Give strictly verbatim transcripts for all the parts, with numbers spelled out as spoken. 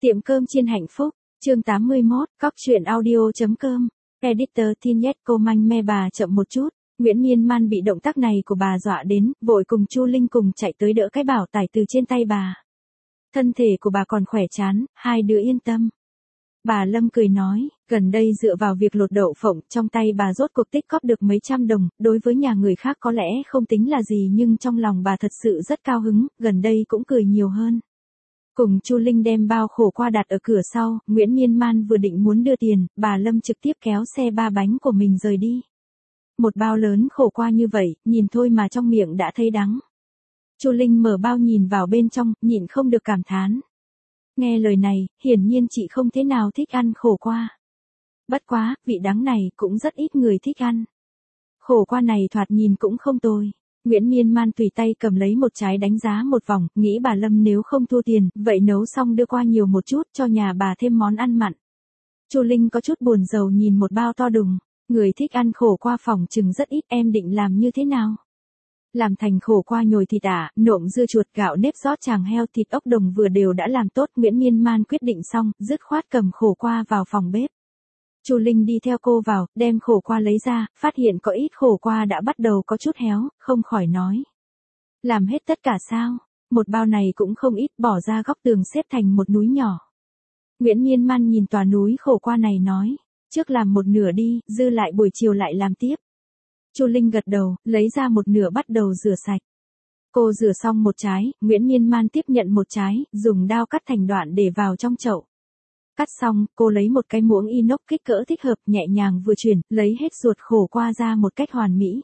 Tiệm cơm chiên hạnh phúc, chương tám mươi mốt, cóc truyện audio.com, editor Thinet cô manh me bà chậm một chút, Nguyễn Miên Man bị động tác này của bà dọa đến, vội cùng Chu Linh cùng chạy tới đỡ cái bảo tải từ trên tay bà. Thân thể của bà còn khỏe chán, hai đứa yên tâm. Bà Lâm cười nói, gần đây dựa vào việc lột đậu phộng trong tay bà rốt cuộc tích cóp được mấy trăm đồng, đối với nhà người khác có lẽ không tính là gì nhưng trong lòng bà thật sự rất cao hứng, gần đây cũng cười nhiều hơn. Cùng Chu Linh đem bao khổ qua đặt ở cửa sau, Nguyễn Miên Man vừa định muốn đưa tiền, bà Lâm trực tiếp kéo xe ba bánh của mình rời đi. Một bao lớn khổ qua như vậy, nhìn thôi mà trong miệng đã thấy đắng. Chu Linh mở bao nhìn vào bên trong, nhịn không được cảm thán. Nghe lời này, hiển nhiên chị không thế nào thích ăn khổ qua. Bất quá, vị đắng này cũng rất ít người thích ăn. Khổ qua này thoạt nhìn cũng không tồi. Nguyễn Miên Man tùy tay cầm lấy một trái đánh giá một vòng, nghĩ bà Lâm nếu không thua tiền, vậy nấu xong đưa qua nhiều một chút cho nhà bà thêm món ăn mặn. Chu Linh có chút buồn rầu nhìn một bao to đùng, người thích ăn khổ qua phòng chừng rất ít, em định làm như thế nào? Làm thành khổ qua nhồi thịt à, nộm dưa chuột gạo nếp rót tràng heo thịt ốc đồng vừa đều đã làm tốt. Nguyễn Miên Man quyết định xong, dứt khoát cầm khổ qua vào phòng bếp. Chu Linh đi theo cô vào, đem khổ qua lấy ra, phát hiện có ít khổ qua đã bắt đầu có chút héo, không khỏi nói. Làm hết tất cả sao? Một bao này cũng không ít, bỏ ra góc tường xếp thành một núi nhỏ. Nguyễn Miên Man nhìn tòa núi khổ qua này nói, trước làm một nửa đi, dư lại buổi chiều lại làm tiếp. Chu Linh gật đầu, lấy ra một nửa bắt đầu rửa sạch. Cô rửa xong một trái, Nguyễn Miên Man tiếp nhận một trái, dùng dao cắt thành đoạn để vào trong chậu. Cắt xong, cô lấy một cái muỗng inox kích cỡ thích hợp, nhẹ nhàng vừa chuyển, lấy hết ruột khổ qua ra một cách hoàn mỹ.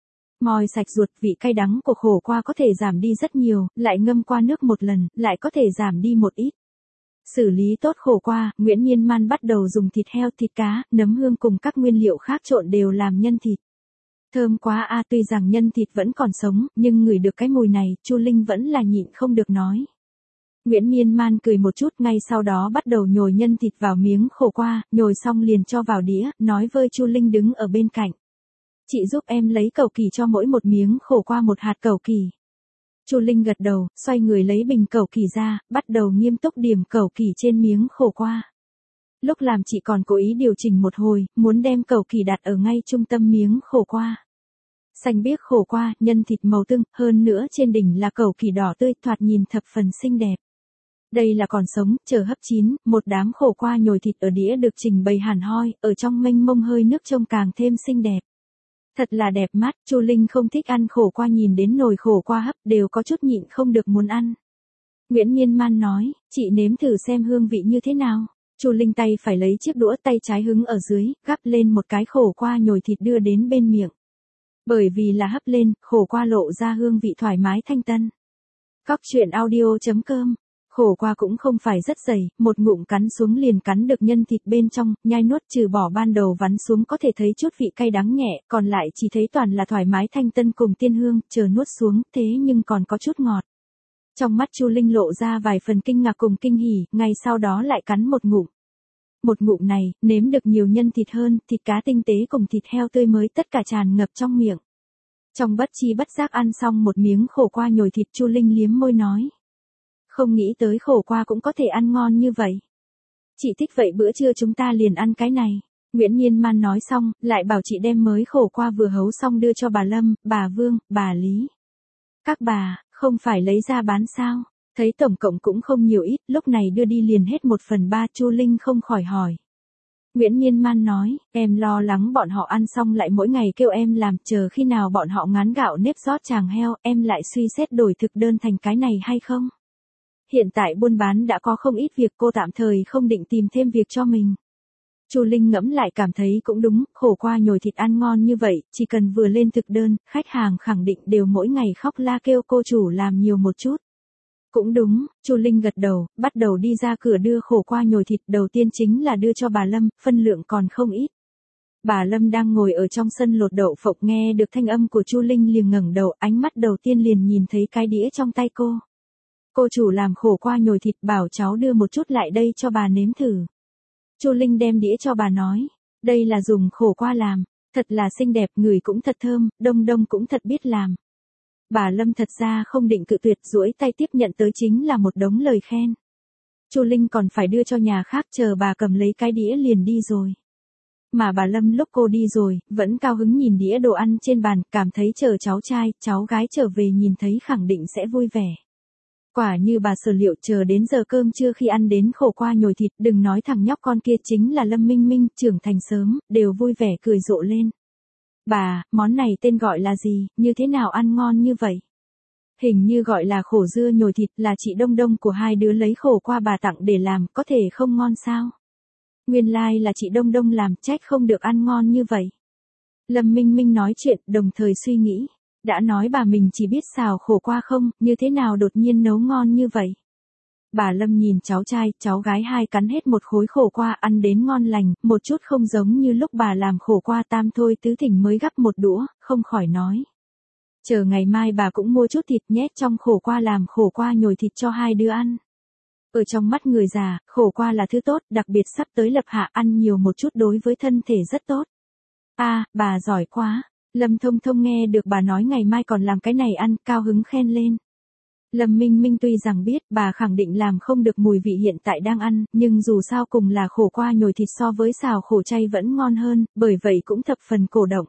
Moi sạch ruột, vị cay đắng của khổ qua có thể giảm đi rất nhiều, lại ngâm qua nước một lần, lại có thể giảm đi một ít. Xử lý tốt khổ qua, Nguyễn Miên Man bắt đầu dùng thịt heo, thịt cá, nấm hương cùng các nguyên liệu khác trộn đều làm nhân thịt. Thơm quá a, à, tuy rằng nhân thịt vẫn còn sống, nhưng ngửi được cái mùi này, Chu Linh vẫn là nhịn không được nói. Nguyễn Miên Man cười một chút, ngay sau đó bắt đầu nhồi nhân thịt vào miếng khổ qua, nhồi xong liền cho vào đĩa, nói với Chu Linh đứng ở bên cạnh. Chị giúp em lấy cầu kỳ cho mỗi một miếng khổ qua một hạt cầu kỳ. Chu Linh gật đầu, xoay người lấy bình cầu kỳ ra, bắt đầu nghiêm túc điểm cầu kỳ trên miếng khổ qua. Lúc làm chị còn cố ý điều chỉnh một hồi, muốn đem cầu kỳ đặt ở ngay trung tâm miếng khổ qua. Xanh biếc khổ qua, nhân thịt màu tưng, hơn nữa trên đỉnh là cầu kỳ đỏ tươi, thoạt nhìn thập phần xinh đẹp. Đây là còn sống, chờ hấp chín, một đám khổ qua nhồi thịt ở đĩa được trình bày hẳn hoi, ở trong mênh mông hơi nước trông càng thêm xinh đẹp. Thật là đẹp mắt, Chu Linh không thích ăn khổ qua, nhìn đến nồi khổ qua hấp đều có chút nhịn không được muốn ăn. Nguyễn Miên Man nói, chị nếm thử xem hương vị như thế nào. Chu Linh tay phải lấy chiếc đũa, tay trái hứng ở dưới, gắp lên một cái khổ qua nhồi thịt đưa đến bên miệng. Bởi vì là hấp lên, khổ qua lộ ra hương vị thoải mái thanh tân. Cóc truyện audio.com, khổ qua cũng không phải rất dày, một ngụm cắn xuống liền cắn được nhân thịt bên trong, nhai nuốt trừ bỏ ban đầu vắn xuống có thể thấy chút vị cay đắng nhẹ, còn lại chỉ thấy toàn là thoải mái thanh tân cùng tiên hương, chờ nuốt xuống, thế nhưng còn có chút ngọt. Trong mắt Chu Linh lộ ra vài phần kinh ngạc cùng kinh hỉ, ngay sau đó lại cắn một ngụm. Một ngụm này, nếm được nhiều nhân thịt hơn, thịt cá tinh tế cùng thịt heo tươi mới tất cả tràn ngập trong miệng. Trong bất chi bất giác ăn xong một miếng khổ qua nhồi thịt, Chu Linh liếm môi nói. Không nghĩ tới khổ qua cũng có thể ăn ngon như vậy. Chị thích vậy bữa trưa chúng ta liền ăn cái này. Nguyễn Miên Man nói xong, lại bảo chị đem mới khổ qua vừa hấu xong đưa cho bà Lâm, bà Vương, bà Lý. Các bà, không phải lấy ra bán sao? Thấy tổng cộng cũng không nhiều ít, lúc này đưa đi liền hết một phần ba, Chu Linh không khỏi hỏi. Nguyễn Miên Man nói, em lo lắng bọn họ ăn xong lại mỗi ngày kêu em làm, chờ khi nào bọn họ ngán gạo nếp rót tràng heo, em lại suy xét đổi thực đơn thành cái này hay không? Hiện tại buôn bán đã có không ít việc, cô tạm thời không định tìm thêm việc cho mình. Chu Linh ngẫm lại cảm thấy cũng đúng, khổ qua nhồi thịt ăn ngon như vậy, chỉ cần vừa lên thực đơn, khách hàng khẳng định đều mỗi ngày khóc la kêu cô chủ làm nhiều một chút. Cũng đúng, Chu Linh gật đầu, bắt đầu đi ra cửa đưa khổ qua nhồi thịt, đầu tiên chính là đưa cho bà Lâm, phân lượng còn không ít. Bà Lâm đang ngồi ở trong sân lột đậu phộng, nghe được thanh âm của Chu Linh liền ngẩng đầu, ánh mắt đầu tiên liền nhìn thấy cái đĩa trong tay cô. Cô chủ làm khổ qua nhồi thịt, bảo cháu đưa một chút lại đây cho bà nếm thử. Chu Linh đem đĩa cho bà nói, đây là dùng khổ qua làm, thật là xinh đẹp, ngửi cũng thật thơm, Đông Đông cũng thật biết làm. Bà Lâm thật ra không định cự tuyệt, duỗi tay tiếp nhận tới chính là một đống lời khen. Chu Linh còn phải đưa cho nhà khác, chờ bà cầm lấy cái đĩa liền đi rồi. Mà bà Lâm lúc cô đi rồi, vẫn cao hứng nhìn đĩa đồ ăn trên bàn, cảm thấy chờ cháu trai, cháu gái trở về nhìn thấy khẳng định sẽ vui vẻ. Quả như bà sở liệu, chờ đến giờ cơm trưa khi ăn đến khổ qua nhồi thịt, đừng nói thằng nhóc con kia chính là Lâm Minh Minh, trưởng thành sớm, đều vui vẻ cười rộ lên. Bà, món này tên gọi là gì, như thế nào ăn ngon như vậy? Hình như gọi là khổ dưa nhồi thịt, là chị Đông Đông của hai đứa lấy khổ qua bà tặng để làm, có thể không ngon sao? Nguyên lai like là chị Đông Đông làm, trách không được ăn ngon như vậy. Lâm Minh Minh nói chuyện, đồng thời suy nghĩ. Đã nói bà mình chỉ biết xào khổ qua không, như thế nào đột nhiên nấu ngon như vậy? Bà Lâm nhìn cháu trai, cháu gái hai cắn hết một khối khổ qua ăn đến ngon lành, một chút không giống như lúc bà làm khổ qua tam thôi tứ thỉnh mới gắp một đũa, không khỏi nói. Chờ ngày mai bà cũng mua chút thịt nhét trong khổ qua làm khổ qua nhồi thịt cho hai đứa ăn. Ở trong mắt người già, khổ qua là thứ tốt, đặc biệt sắp tới lập hạ, ăn nhiều một chút đối với thân thể rất tốt. A, à, bà giỏi quá. Lâm Thông Thông nghe được bà nói ngày mai còn làm cái này ăn, cao hứng khen lên. Lâm Minh Minh tuy rằng biết bà khẳng định làm không được mùi vị hiện tại đang ăn, nhưng dù sao cùng là khổ qua nhồi thịt so với xào khổ chay vẫn ngon hơn, bởi vậy cũng thập phần cổ động.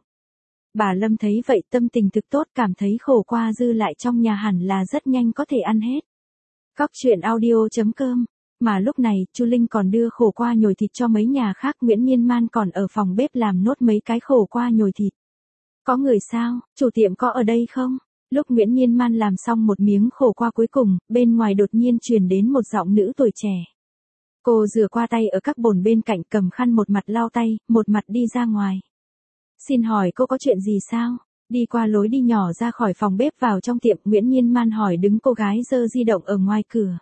Bà Lâm thấy vậy tâm tình thực tốt, cảm thấy khổ qua dư lại trong nhà hẳn là rất nhanh có thể ăn hết. Cóc truyện audio chấm com. Mà lúc này, Chu Linh còn đưa khổ qua nhồi thịt cho mấy nhà khác, Nguyễn Miên Man còn ở phòng bếp làm nốt mấy cái khổ qua nhồi thịt. Có người sao, chủ tiệm có ở đây không? Lúc Nguyễn Miên Man làm xong một miếng khổ qua cuối cùng, bên ngoài đột nhiên truyền đến một giọng nữ tuổi trẻ. Cô rửa qua tay ở các bồn bên cạnh, cầm khăn một mặt lau tay, một mặt đi ra ngoài. Xin hỏi cô có chuyện gì sao? Đi qua lối đi nhỏ ra khỏi phòng bếp vào trong tiệm, Nguyễn Miên Man hỏi đứng cô gái giơ di động ở ngoài cửa.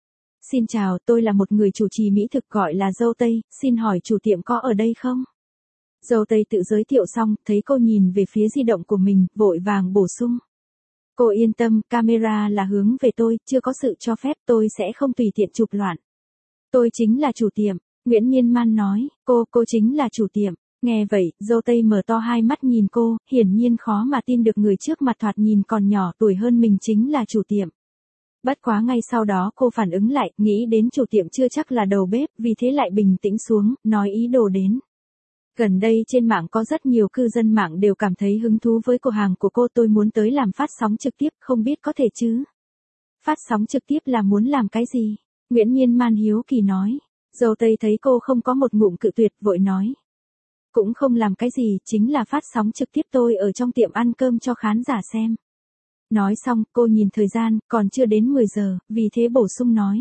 Xin chào, tôi là một người chủ trì mỹ thực gọi là Dâu Tây, xin hỏi chủ tiệm có ở đây không? Dâu Tây tự giới thiệu xong, thấy cô nhìn về phía di động của mình, vội vàng bổ sung. Cô yên tâm, camera là hướng về tôi, chưa có sự cho phép tôi sẽ không tùy tiện chụp loạn. Tôi chính là chủ tiệm, Nguyễn Miên Man nói, cô, cô chính là chủ tiệm. Nghe vậy, Dâu Tây mở to hai mắt nhìn cô, hiển nhiên khó mà tin được người trước mặt thoạt nhìn còn nhỏ tuổi hơn mình chính là chủ tiệm. Bất quá ngay sau đó cô phản ứng lại, nghĩ đến chủ tiệm chưa chắc là đầu bếp, vì thế lại bình tĩnh xuống, nói ý đồ đến. Gần đây trên mạng có rất nhiều cư dân mạng đều cảm thấy hứng thú với cửa hàng của cô, tôi muốn tới làm phát sóng trực tiếp, không biết có thể chứ? Phát sóng trực tiếp là muốn làm cái gì? Nguyễn Miên Man hiếu kỳ nói. Dâu Tây thấy cô không có một ngụm cự tuyệt, vội nói. Cũng không làm cái gì, chính là phát sóng trực tiếp tôi ở trong tiệm ăn cơm cho khán giả xem. Nói xong, cô nhìn thời gian, còn chưa đến mười giờ, vì thế bổ sung nói.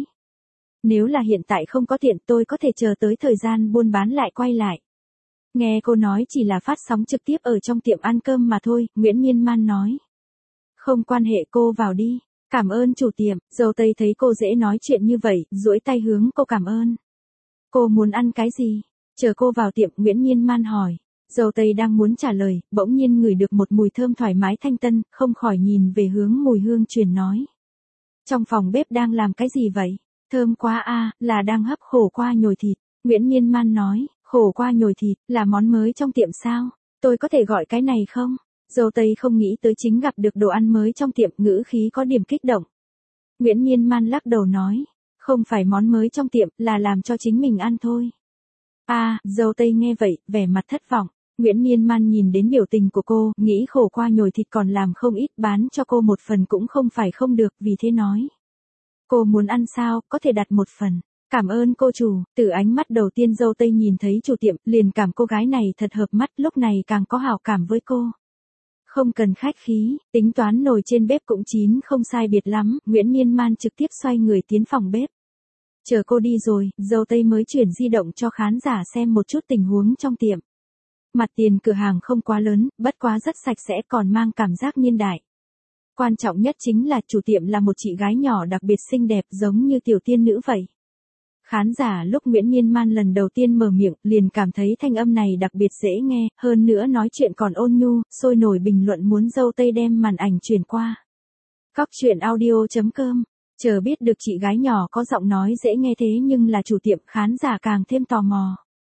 Nếu là hiện tại không có tiện tôi có thể chờ tới thời gian buôn bán lại quay lại. Nghe cô nói chỉ là phát sóng trực tiếp ở trong tiệm ăn cơm mà thôi, Nguyễn Miên Man nói. Không quan hệ, cô vào đi. Cảm ơn chủ tiệm. Dâu Tây thấy cô dễ nói chuyện như vậy, duỗi tay hướng cô cảm ơn. Cô muốn ăn cái gì? Chờ cô vào tiệm, Nguyễn Miên Man hỏi. Dâu Tây đang muốn trả lời, bỗng nhiên ngửi được một mùi thơm thoải mái thanh tân, không khỏi nhìn về hướng mùi hương truyền nói. Trong phòng bếp đang làm cái gì vậy? Thơm quá a, à, là đang hấp khổ qua nhồi thịt. Nguyễn Miên Man nói, khổ qua nhồi thịt, là món mới trong tiệm sao? Tôi có thể gọi cái này không? Dâu Tây không nghĩ tới chính gặp được đồ ăn mới trong tiệm, ngữ khí có điểm kích động. Nguyễn Miên Man lắc đầu nói, không phải món mới trong tiệm, là làm cho chính mình ăn thôi. A, à, Dâu Tây nghe vậy, vẻ mặt thất vọng. Nguyễn Miên Man nhìn đến biểu tình của cô, nghĩ khổ qua nhồi thịt còn làm không ít, bán cho cô một phần cũng không phải không được, vì thế nói. Cô muốn ăn sao, có thể đặt một phần. Cảm ơn cô chủ. Từ ánh mắt đầu tiên Dâu Tây nhìn thấy chủ tiệm, liền cảm cô gái này thật hợp mắt, lúc này càng có hảo cảm với cô. Không cần khách khí, tính toán nồi trên bếp cũng chín không sai biệt lắm, Nguyễn Miên Man trực tiếp xoay người tiến phòng bếp. Chờ cô đi rồi, Dâu Tây mới chuyển di động cho khán giả xem một chút tình huống trong tiệm. Mặt tiền cửa hàng không quá lớn, bất quá rất sạch sẽ, còn mang cảm giác niên đại. Quan trọng nhất chính là chủ tiệm là một chị gái nhỏ đặc biệt xinh đẹp, giống như tiểu tiên nữ vậy. Khán giả lúc Nguyễn Miên Man lần đầu tiên mở miệng, liền cảm thấy thanh âm này đặc biệt dễ nghe, hơn nữa nói chuyện còn ôn nhu, sôi nổi bình luận muốn Dâu Tây đem màn ảnh truyền qua. Cóc truyện audio chấm com. Chờ biết được chị gái nhỏ có giọng nói dễ nghe thế nhưng là chủ tiệm, khán giả càng thêm tò mò.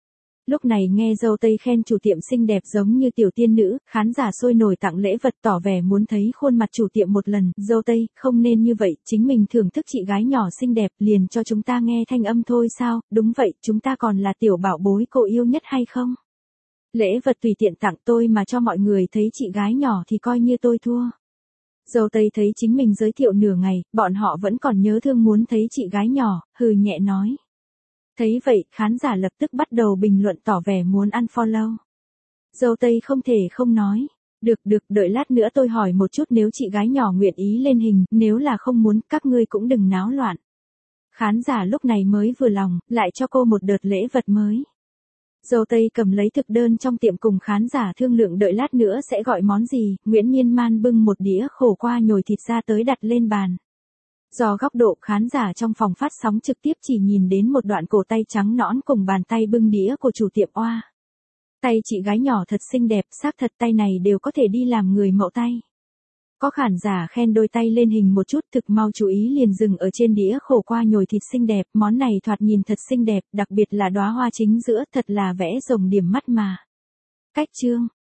Lúc này nghe dâu tây khen chủ tiệm xinh đẹp giống như tiểu tiên nữ, khán giả sôi nổi tặng lễ vật tỏ vẻ muốn thấy khuôn mặt chủ tiệm một lần. Dâu tây, không nên như vậy, chính mình thưởng thức chị gái nhỏ xinh đẹp liền cho chúng ta nghe thanh âm thôi sao, đúng vậy, chúng ta còn là tiểu bảo bối cô yêu nhất hay không? Lễ vật tùy tiện tặng tôi mà cho mọi người thấy chị gái nhỏ thì coi như tôi thua. Dâu tây thấy chính mình giới thiệu nửa ngày, bọn họ vẫn còn nhớ thương muốn thấy chị gái nhỏ, hừ nhẹ nói. Thấy vậy, khán giả lập tức bắt đầu bình luận tỏ vẻ muốn unfollow. Dâu tây không thể không nói. Được được, đợi lát nữa tôi hỏi một chút nếu chị gái nhỏ nguyện ý lên hình, nếu là không muốn, các ngươi cũng đừng náo loạn. Khán giả lúc này mới vừa lòng, lại cho cô một đợt lễ vật mới. Dâu tây cầm lấy thực đơn trong tiệm cùng khán giả thương lượng đợi lát nữa sẽ gọi món gì, Nguyễn Miên Man bưng một đĩa khổ qua nhồi thịt ra tới đặt lên bàn. Do góc độ khán giả trong phòng phát sóng trực tiếp chỉ nhìn đến một đoạn cổ tay trắng nõn cùng bàn tay bưng đĩa của chủ tiệm oa. Tay chị gái nhỏ thật xinh đẹp, xác thật tay này đều có thể đi làm người mẫu tay. Có khán giả khen đôi tay lên hình một chút, thực mau chú ý liền dừng ở trên đĩa khổ qua nhồi thịt xinh đẹp, món này thoạt nhìn thật xinh đẹp, đặc biệt là đóa hoa chính giữa, thật là vẽ rồng điểm mắt mà. Cách chương